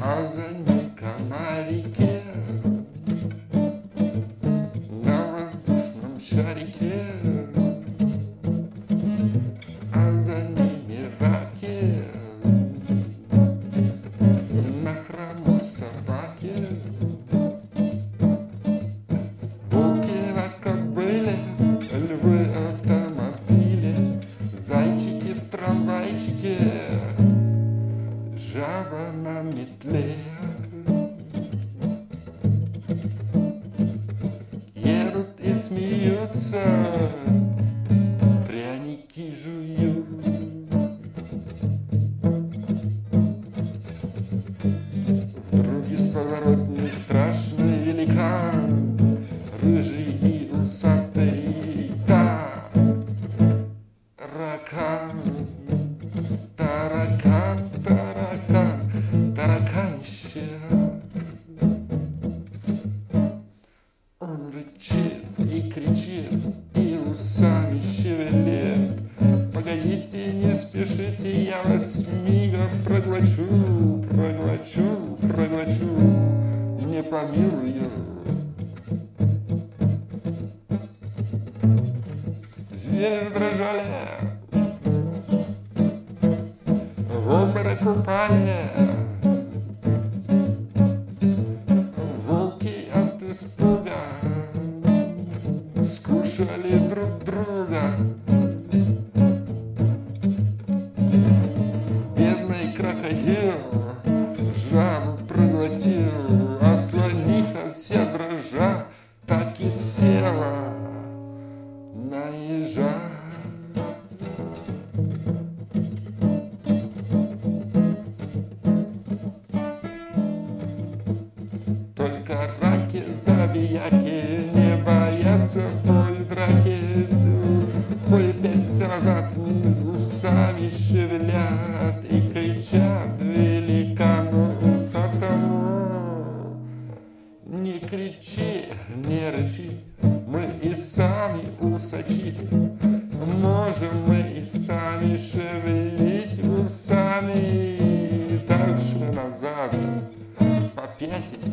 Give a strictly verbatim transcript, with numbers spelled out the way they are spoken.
а за ним комарики на воздушном шарике, а за ними раки на хромой собаке. Волки на кобыле, львы автомобили, зайчики в трамвайчике, жаба на метле. Едут и смеются, пряники жуют. Вдруг из подворотни страшный великан, рыжий и усатый таракан. Таракан, таракан, тараканище. Он рычит и кричит, и усами шевелит. Погодите, не спешите, я вас мигом проглочу, проглочу, проглочу, не помилую. Звери задрожали, в обморок упали. Волки от испуга скушали друг друга. Бедный крокодил жабу проглотил, а слониха вся дрожа так и села на ежа. Только раки, забияки не боятся той драки. Ой, пятятся назад, усами шевелят и кричат великану усатому: не кричи, не рычи, мы и сами усачи. Можем мы и сами шевелить усами. Дальше назад, по пяти